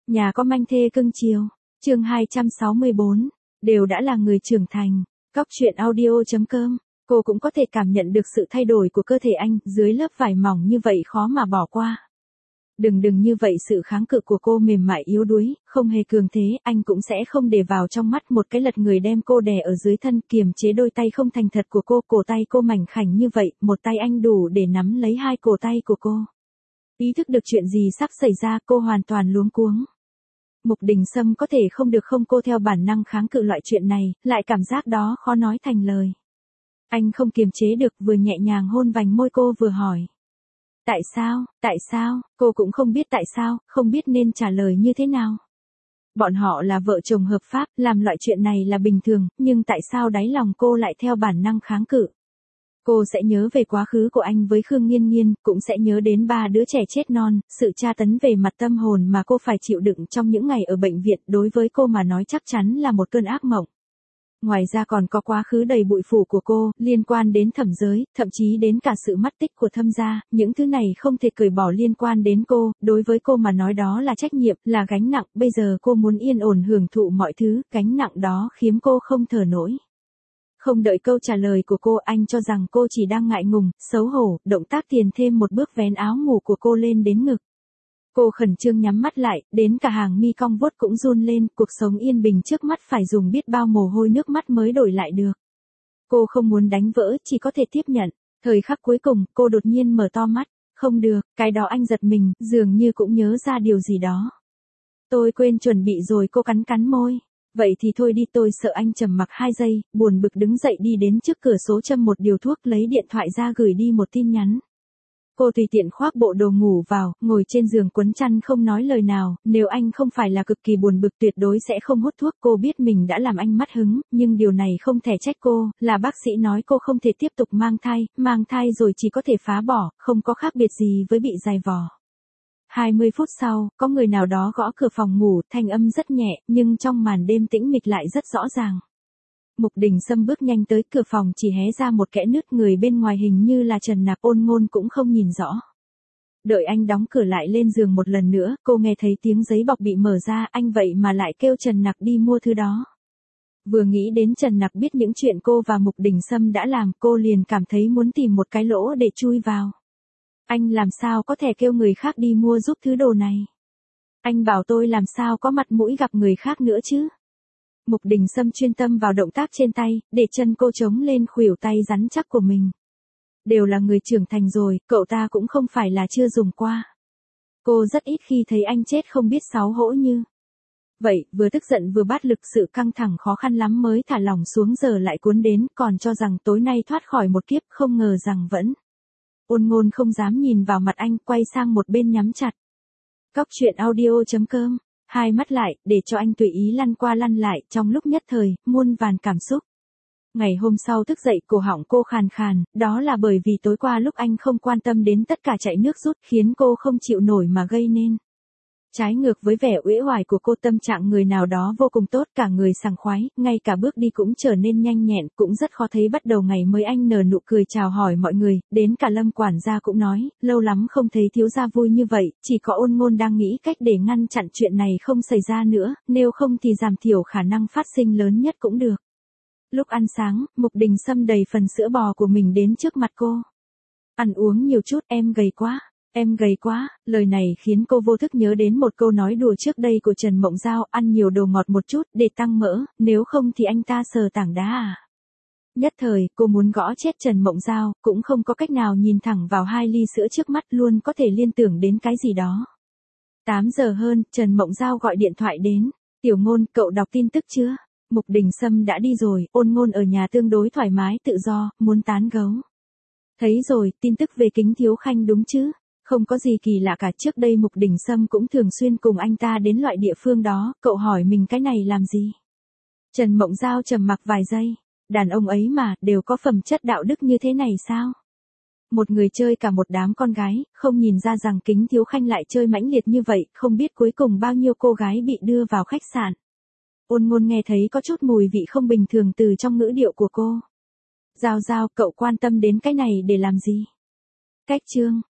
Nhà có manh thê cưng chiều. Chương 264, đều đã là người trưởng thành. Góc truyện audio.com. Cô cũng có thể cảm nhận được sự thay đổi của cơ thể anh, dưới lớp vải mỏng như vậy khó mà bỏ qua. Đừng như vậy, sự kháng cự của cô mềm mại yếu đuối, không hề cường thế, anh cũng sẽ không để vào trong mắt, một cái lật người đem cô đè ở dưới thân, kiềm chế đôi tay không thành thật của cô, cổ tay cô mảnh khảnh như vậy, một tay anh đủ để nắm lấy hai cổ tay của cô. Ý thức được chuyện gì sắp xảy ra, cô hoàn toàn luống cuống. Mục Đình Sâm có thể không được không, cô theo bản năng kháng cự loại chuyện này, lại cảm giác đó khó nói thành lời. Anh không kiềm chế được, vừa nhẹ nhàng hôn vành môi cô vừa hỏi. Tại sao, cô cũng không biết tại sao, không biết nên trả lời như thế nào. Bọn họ là vợ chồng hợp pháp, làm loại chuyện này là bình thường, nhưng tại sao đáy lòng cô lại theo bản năng kháng cự? Cô sẽ nhớ về quá khứ của anh với Khương Nghiên Nghiên, cũng sẽ nhớ đến 3 đứa trẻ chết non, sự tra tấn về mặt tâm hồn mà cô phải chịu đựng trong những ngày ở bệnh viện, đối với cô mà nói chắc chắn là một cơn ác mộng. Ngoài ra còn có quá khứ đầy bụi phủ của cô, liên quan đến thẩm giới, thậm chí đến cả sự mất tích của Thâm gia, những thứ này không thể cởi bỏ liên quan đến cô, đối với cô mà nói đó là trách nhiệm, là gánh nặng, bây giờ cô muốn yên ổn hưởng thụ mọi thứ, gánh nặng đó khiến cô không thở nổi. Không đợi câu trả lời của cô, anh cho rằng cô chỉ đang ngại ngùng, xấu hổ, động tác tiền thêm một bước vén áo ngủ của cô lên đến ngực. Cô khẩn trương nhắm mắt lại, đến cả hàng mi cong vuốt cũng run lên, cuộc sống yên bình trước mắt phải dùng biết bao mồ hôi nước mắt mới đổi lại được. Cô không muốn đánh vỡ, chỉ có thể tiếp nhận. Thời khắc cuối cùng, cô đột nhiên mở to mắt. Không được, cái đó anh giật mình, dường như cũng nhớ ra điều gì đó. Tôi quên chuẩn bị rồi, cô cắn môi. Vậy thì thôi đi, tôi sợ anh. Trầm mặc 2 giây, buồn bực đứng dậy đi đến trước cửa sổ châm một điều thuốc, lấy điện thoại ra gửi đi một tin nhắn. Cô tùy tiện khoác bộ đồ ngủ vào, ngồi trên giường quấn chăn không nói lời nào, nếu anh không phải là cực kỳ buồn bực tuyệt đối sẽ không hút thuốc. Cô biết mình đã làm anh mất hứng, nhưng điều này không thể trách cô, là bác sĩ nói cô không thể tiếp tục mang thai rồi chỉ có thể phá bỏ, không có khác biệt gì với bị dày vò. 20 phút sau, có người nào đó gõ cửa phòng ngủ, thanh âm rất nhẹ, nhưng trong màn đêm tĩnh mịch lại rất rõ ràng. Mục Đình Sâm bước nhanh tới, cửa phòng chỉ hé ra một kẽ nứt, người bên ngoài hình như là Trần Nặc, Ôn Ngôn cũng không nhìn rõ. Đợi anh đóng cửa lại lên giường một lần nữa, cô nghe thấy tiếng giấy bọc bị mở ra, anh vậy mà lại kêu Trần Nặc đi mua thứ đó. Vừa nghĩ đến Trần Nặc biết những chuyện cô và Mục Đình Sâm đã làm, cô liền cảm thấy muốn tìm một cái lỗ để chui vào. Anh làm sao có thể kêu người khác đi mua giúp thứ đồ này? Anh bảo tôi làm sao có mặt mũi gặp người khác nữa chứ? Mục Đình Sâm chuyên tâm vào động tác trên tay, để chân cô chống lên khuỷu tay rắn chắc của mình. Đều là người trưởng thành rồi, cậu ta cũng không phải là chưa dùng qua. Cô rất ít khi thấy anh chết không biết xấu hổ như vậy, vừa tức giận vừa bát lực, sự căng thẳng khó khăn lắm mới thả lỏng xuống, giờ lại cuốn đến, còn cho rằng tối nay thoát khỏi một kiếp, không ngờ rằng vẫn. Ôn Ngôn không dám nhìn vào mặt anh, quay sang một bên nhắm chặt. Góc truyện audio.com. Hai mắt lại, để cho anh tùy ý lăn qua lăn lại, trong lúc nhất thời, muôn vàn cảm xúc. Ngày hôm sau thức dậy, cổ họng cô khàn khàn, đó là bởi vì tối qua lúc anh không quan tâm đến tất cả chạy nước rút, khiến cô không chịu nổi mà gây nên. Trái ngược với vẻ uể oải của cô, tâm trạng người nào đó vô cùng tốt, cả người sảng khoái, ngay cả bước đi cũng trở nên nhanh nhẹn, cũng rất khó thấy bắt đầu ngày mới anh nở nụ cười chào hỏi mọi người, đến cả Lâm quản gia cũng nói, lâu lắm không thấy thiếu gia vui như vậy, chỉ có Ôn Ngôn đang nghĩ cách để ngăn chặn chuyện này không xảy ra nữa, nếu không thì giảm thiểu khả năng phát sinh lớn nhất cũng được. Lúc ăn sáng, Mục Đình Sâm đầy phần sữa bò của mình đến trước mặt cô. Ăn uống nhiều chút, em gầy quá. Em gầy quá, lời này khiến cô vô thức nhớ đến một câu nói đùa trước đây của Trần Mộng Giao, ăn nhiều đồ ngọt một chút, để tăng mỡ, nếu không thì anh ta sờ tảng đá à. Nhất thời, cô muốn gõ chết Trần Mộng Giao, cũng không có cách nào, nhìn thẳng vào 2 ly sữa trước mắt luôn có thể liên tưởng đến cái gì đó. 8 giờ hơn, Trần Mộng Giao gọi điện thoại đến. Tiểu Ngôn, cậu đọc tin tức chưa? Mục Đình Sâm đã đi rồi, Ôn Ngôn ở nhà tương đối thoải mái, tự do, muốn tán gấu. Thấy rồi, tin tức về Kính Thiếu Khanh đúng chứ? Không có gì kỳ lạ cả, trước đây Mục Đình Sâm cũng thường xuyên cùng anh ta đến loại địa phương đó, cậu hỏi mình cái này làm gì? Trần Mộng Giao trầm mặc vài giây, đàn ông ấy mà, đều có phẩm chất đạo đức như thế này sao? Một người chơi cả một đám con gái, không nhìn ra rằng Kính Thiếu Khanh lại chơi mãnh liệt như vậy, không biết cuối cùng bao nhiêu cô gái bị đưa vào khách sạn. Ôn Ngôn nghe thấy có chút mùi vị không bình thường từ trong ngữ điệu của cô. Giao, cậu quan tâm đến cái này để làm gì? Cách chương.